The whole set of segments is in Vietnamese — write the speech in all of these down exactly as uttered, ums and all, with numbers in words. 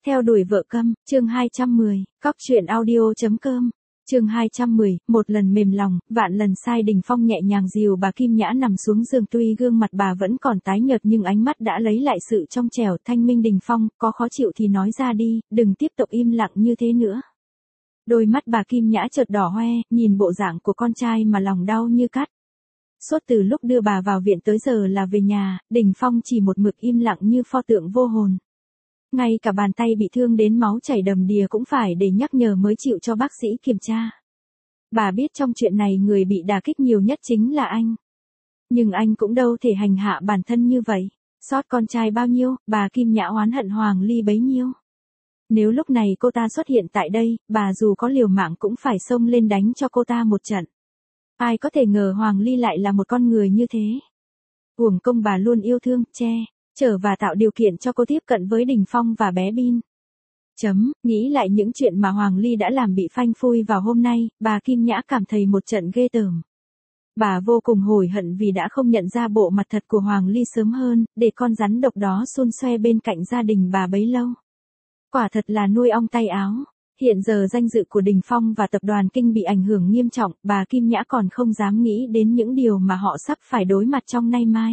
Theo đuổi vợ câm, chương hai trăm mười, cóc truyện audio.com. Chương hai trăm mười, một lần mềm lòng, vạn lần sai. Đình Phong nhẹ nhàng dìu bà Kim Nhã nằm xuống giường, tuy gương mặt bà vẫn còn tái nhợt nhưng ánh mắt đã lấy lại sự trong trẻo thanh minh. Đình Phong, có khó chịu thì nói ra đi, đừng tiếp tục im lặng như thế nữa. Đôi mắt bà Kim Nhã chợt đỏ hoe, nhìn bộ dạng của con trai mà lòng đau như cắt. Suốt từ lúc đưa bà vào viện tới giờ là về nhà, Đình Phong chỉ một mực im lặng như pho tượng vô hồn. Ngay cả bàn tay bị thương đến máu chảy đầm đìa cũng phải để nhắc nhở mới chịu cho bác sĩ kiểm tra. Bà biết trong chuyện này người bị đả kích nhiều nhất chính là anh. Nhưng anh cũng đâu thể hành hạ bản thân như vậy. Sót con trai bao nhiêu, bà Kim Nhã oán hận Hoàng Ly bấy nhiêu. Nếu lúc này cô ta xuất hiện tại đây, bà dù có liều mạng cũng phải xông lên đánh cho cô ta một trận. Ai có thể ngờ Hoàng Ly lại là một con người như thế. Uổng công bà luôn yêu thương, che chở và tạo điều kiện cho cô tiếp cận với Đình Phong và bé Bin. Chấm, nghĩ lại những chuyện mà Hoàng Ly đã làm bị phanh phui vào hôm nay, bà Kim Nhã cảm thấy một trận ghê tởm. Bà vô cùng hối hận vì đã không nhận ra bộ mặt thật của Hoàng Ly sớm hơn, để con rắn độc đó xôn xoe bên cạnh gia đình bà bấy lâu. Quả thật là nuôi ong tay áo. Hiện giờ danh dự của Đình Phong và tập đoàn Kinh bị ảnh hưởng nghiêm trọng, bà Kim Nhã còn không dám nghĩ đến những điều mà họ sắp phải đối mặt trong nay mai.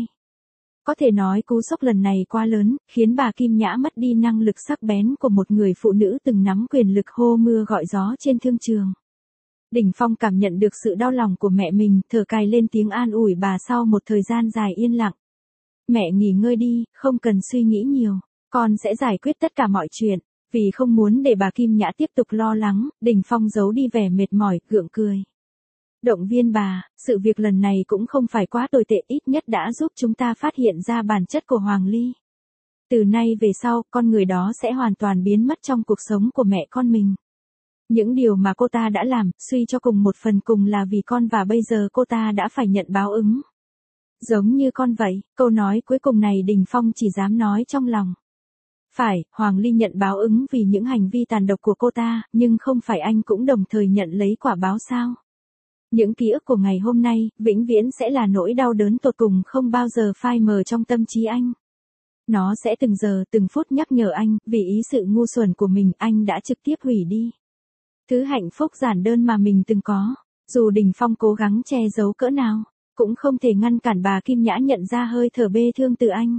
Có thể nói cú sốc lần này quá lớn, khiến bà Kim Nhã mất đi năng lực sắc bén của một người phụ nữ từng nắm quyền lực hô mưa gọi gió trên thương trường. Đình Phong cảm nhận được sự đau lòng của mẹ mình, thở cài lên tiếng an ủi bà sau một thời gian dài yên lặng. Mẹ nghỉ ngơi đi, không cần suy nghĩ nhiều, con sẽ giải quyết tất cả mọi chuyện. Vì không muốn để bà Kim Nhã tiếp tục lo lắng, Đình Phong giấu đi vẻ mệt mỏi, gượng cười. Động viên bà, sự việc lần này cũng không phải quá tồi tệ, ít nhất đã giúp chúng ta phát hiện ra bản chất của Hoàng Ly. Từ nay về sau, con người đó sẽ hoàn toàn biến mất trong cuộc sống của mẹ con mình. Những điều mà cô ta đã làm, suy cho cùng một phần cùng là vì con và bây giờ cô ta đã phải nhận báo ứng. Giống như con vậy, câu nói cuối cùng này Đình Phong chỉ dám nói trong lòng. Phải, Hoàng Ly nhận báo ứng vì những hành vi tàn độc của cô ta, nhưng không phải anh cũng đồng thời nhận lấy quả báo sao? Những ký ức của ngày hôm nay, vĩnh viễn sẽ là nỗi đau đớn tột cùng không bao giờ phai mờ trong tâm trí anh. Nó sẽ từng giờ từng phút nhắc nhở anh, vì ý sự ngu xuẩn của mình anh đã trực tiếp hủy đi thứ hạnh phúc giản đơn mà mình từng có. Dù Đình Phong cố gắng che giấu cỡ nào, cũng không thể ngăn cản bà Kim Nhã nhận ra hơi thở bê thương từ anh.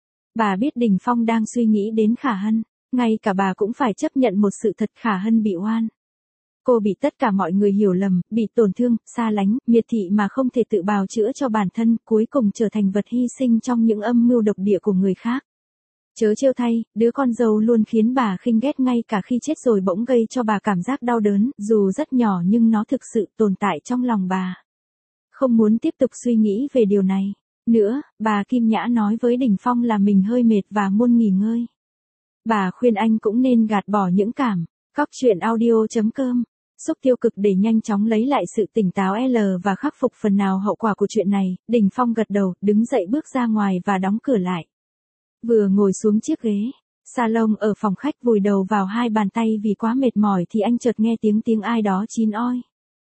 Bà biết Đình Phong đang suy nghĩ đến Khả Hân, ngay cả bà cũng phải chấp nhận một sự thật, Khả Hân bị oan. Cô bị tất cả mọi người hiểu lầm, bị tổn thương, xa lánh, miệt thị mà không thể tự bào chữa cho bản thân, cuối cùng trở thành vật hy sinh trong những âm mưu độc địa của người khác. Chớ trêu thay, đứa con dâu luôn khiến bà khinh ghét ngay cả khi chết rồi bỗng gây cho bà cảm giác đau đớn, dù rất nhỏ nhưng nó thực sự tồn tại trong lòng bà. Không muốn tiếp tục suy nghĩ về điều này nữa, bà Kim Nhã nói với Đình Phong là mình hơi mệt và muốn nghỉ ngơi. Bà khuyên anh cũng nên gạt bỏ những cảm cóc truyện audio.com xúc tiêu cực để nhanh chóng lấy lại sự tỉnh táo L và khắc phục phần nào hậu quả của chuyện này. Đình Phong gật đầu, đứng dậy bước ra ngoài và đóng cửa lại. Vừa ngồi xuống chiếc ghế salon ở phòng khách vùi đầu vào hai bàn tay vì quá mệt mỏi thì anh chợt nghe tiếng tiếng ai đó chín oi.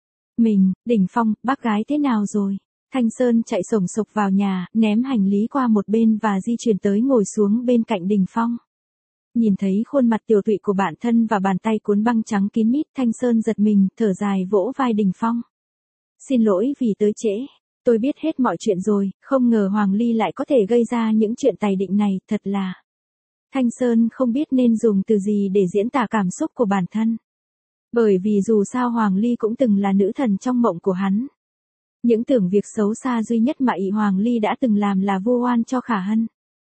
Mình, Đình Phong, bác gái thế nào rồi? Thanh Sơn chạy sổng sộc vào nhà, ném hành lý qua một bên và di chuyển tới ngồi xuống bên cạnh Đình Phong. Nhìn thấy khuôn mặt tiều tụy của bạn thân và bàn tay cuốn băng trắng kín mít, Thanh Sơn giật mình, thở dài vỗ vai Đình Phong. Xin lỗi vì tới trễ. Tôi biết hết mọi chuyện rồi, không ngờ Hoàng Ly lại có thể gây ra những chuyện tày định này, thật là... Thanh Sơn không biết nên dùng từ gì để diễn tả cảm xúc của bản thân. Bởi vì dù sao Hoàng Ly cũng từng là nữ thần trong mộng của hắn. Những tưởng việc xấu xa duy nhất mà ỷ Hoàng Ly đã từng làm là vu oan cho Khả Hân.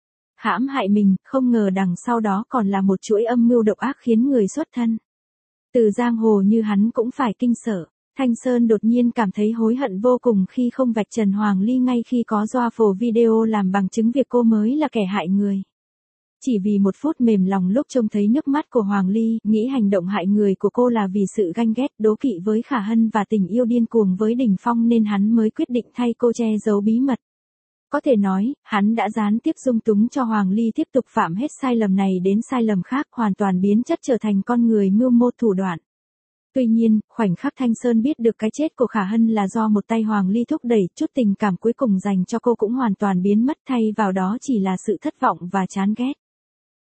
Hãm hại mình, không ngờ đằng sau đó còn là một chuỗi âm mưu độc ác khiến người xuất thân từ giang hồ như hắn cũng phải kinh sợ. Thanh Sơn đột nhiên cảm thấy hối hận vô cùng khi không vạch trần Hoàng Ly ngay khi có doa phổ video làm bằng chứng việc cô mới là kẻ hại người. Chỉ vì một phút mềm lòng lúc trông thấy nước mắt của Hoàng Ly, nghĩ hành động hại người của cô là vì sự ganh ghét, đố kỵ với Khả Hân và tình yêu điên cuồng với Đình Phong nên hắn mới quyết định thay cô che giấu bí mật. Có thể nói, hắn đã gián tiếp dung túng cho Hoàng Ly tiếp tục phạm hết sai lầm này đến sai lầm khác, hoàn toàn biến chất trở thành con người mưu mô thủ đoạn. Tuy nhiên, khoảnh khắc Thanh Sơn biết được cái chết của Khả Hân là do một tay Hoàng Ly thúc đẩy, chút tình cảm cuối cùng dành cho cô cũng hoàn toàn biến mất, thay vào đó chỉ là sự thất vọng và chán ghét.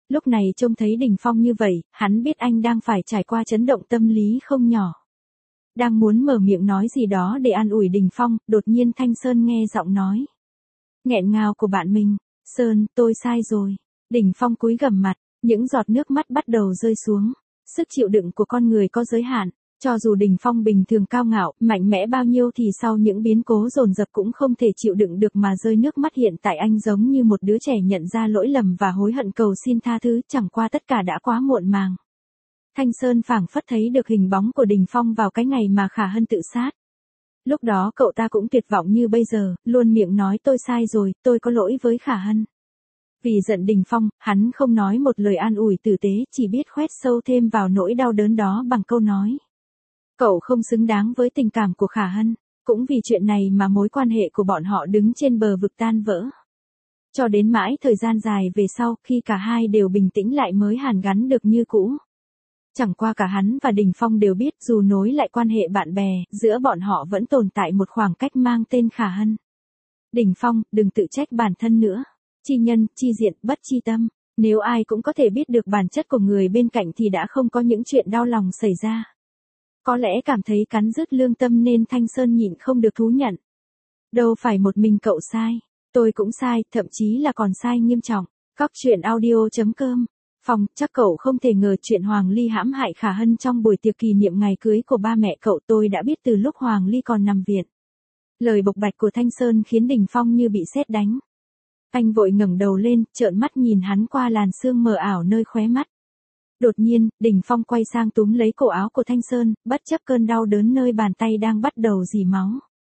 Lúc này trông thấy Đình Phong như vậy, hắn biết anh đang phải trải qua chấn động tâm lý không nhỏ. Đang muốn mở miệng nói gì đó để an ủi Đình Phong, đột nhiên Thanh Sơn nghe giọng nói nghẹn ngào của bạn mình. Sơn, tôi sai rồi. Đình Phong cúi gằm mặt, những giọt nước mắt bắt đầu rơi xuống. Sức chịu đựng của con người có giới hạn. Cho dù Đình Phong bình thường cao ngạo, mạnh mẽ bao nhiêu thì sau những biến cố dồn dập cũng không thể chịu đựng được mà rơi nước mắt. Hiện tại anh giống như một đứa trẻ nhận ra lỗi lầm và hối hận cầu xin tha thứ, chẳng qua tất cả đã quá muộn màng. Thanh Sơn phảng phất thấy được hình bóng của Đình Phong vào cái ngày mà Khả Hân tự sát. Lúc đó cậu ta cũng tuyệt vọng như bây giờ, luôn miệng nói tôi sai rồi, tôi có lỗi với Khả Hân. Vì giận Đình Phong, hắn không nói một lời an ủi tử tế, chỉ biết khoét sâu thêm vào nỗi đau đớn đó bằng câu nói. Cậu không xứng đáng với tình cảm của Khả Hân, cũng vì chuyện này mà mối quan hệ của bọn họ đứng trên bờ vực tan vỡ. Cho đến mãi thời gian dài về sau, khi cả hai đều bình tĩnh lại mới hàn gắn được như cũ. Chẳng qua cả hắn và Đình Phong đều biết dù nối lại quan hệ bạn bè, giữa bọn họ vẫn tồn tại một khoảng cách mang tên Khả Hân. Đình Phong, đừng tự trách bản thân nữa. Chi nhân, chi diện, bất chi tâm. Nếu ai cũng có thể biết được bản chất của người bên cạnh thì đã không có những chuyện đau lòng xảy ra. Có lẽ cảm thấy cắn rứt lương tâm nên Thanh Sơn nhịn không được thú nhận. Đâu phải một mình cậu sai, tôi cũng sai, thậm chí là còn sai nghiêm trọng. Cóc truyện audio chấm com. Phong, chắc cậu không thể ngờ chuyện Hoàng Ly hãm hại Khả Hân trong buổi tiệc kỷ niệm ngày cưới của ba mẹ cậu. Tôi đã biết từ lúc Hoàng Ly còn nằm viện. Lời bộc bạch của Thanh Sơn khiến Đình Phong như bị sét đánh. Anh vội ngẩng đầu lên, trợn mắt nhìn hắn qua làn sương mờ ảo nơi khóe mắt. Đột nhiên, Đình Phong quay sang túm lấy cổ áo của Thanh Sơn, bất chấp cơn đau đớn nơi bàn tay đang bắt đầu rỉ máu.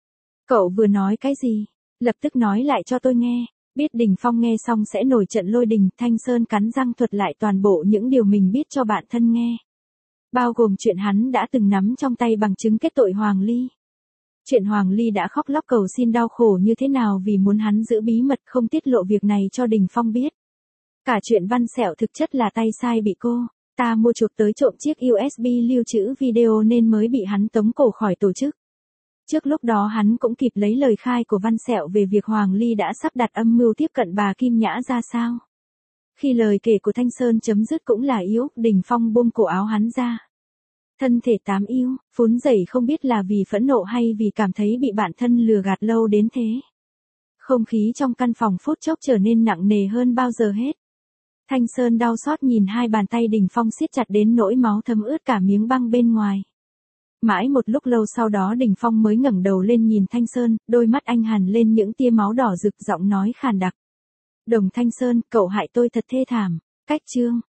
Cậu vừa nói cái gì? Lập tức nói lại cho tôi nghe. Biết Đình Phong nghe xong sẽ nổi trận lôi đình, Thanh Sơn cắn răng thuật lại toàn bộ những điều mình biết cho bạn thân nghe. Bao gồm chuyện hắn đã từng nắm trong tay bằng chứng kết tội Hoàng Ly. Chuyện Hoàng Ly đã khóc lóc cầu xin đau khổ như thế nào vì muốn hắn giữ bí mật không tiết lộ việc này cho Đình Phong biết. Cả chuyện Văn Sẹo thực chất là tay sai bị cô ta mua chuộc tới trộm chiếc u ét bê lưu trữ video nên mới bị hắn tống cổ khỏi tổ chức. Trước lúc đó hắn cũng kịp lấy lời khai của Văn Sẹo về việc Hoàng Ly đã sắp đặt âm mưu tiếp cận bà Kim Nhã ra sao. Khi lời kể của Thanh Sơn chấm dứt cũng là yếu, Đình Phong buông cổ áo hắn ra. Thân thể tám yêu, phún dậy không biết là vì phẫn nộ hay vì cảm thấy bị bạn thân lừa gạt lâu đến thế. Không khí trong căn phòng phút chốc trở nên nặng nề hơn bao giờ hết. Thanh Sơn đau xót nhìn hai bàn tay Đình Phong siết chặt đến nỗi máu thấm ướt cả miếng băng bên ngoài. Mãi một lúc lâu sau đó Đình Phong mới ngẩng đầu lên nhìn Thanh Sơn, đôi mắt anh hằn lên những tia máu đỏ rực, giọng nói khàn đặc. Đồng Thanh Sơn, cậu hại tôi thật thê thảm. Cách chương.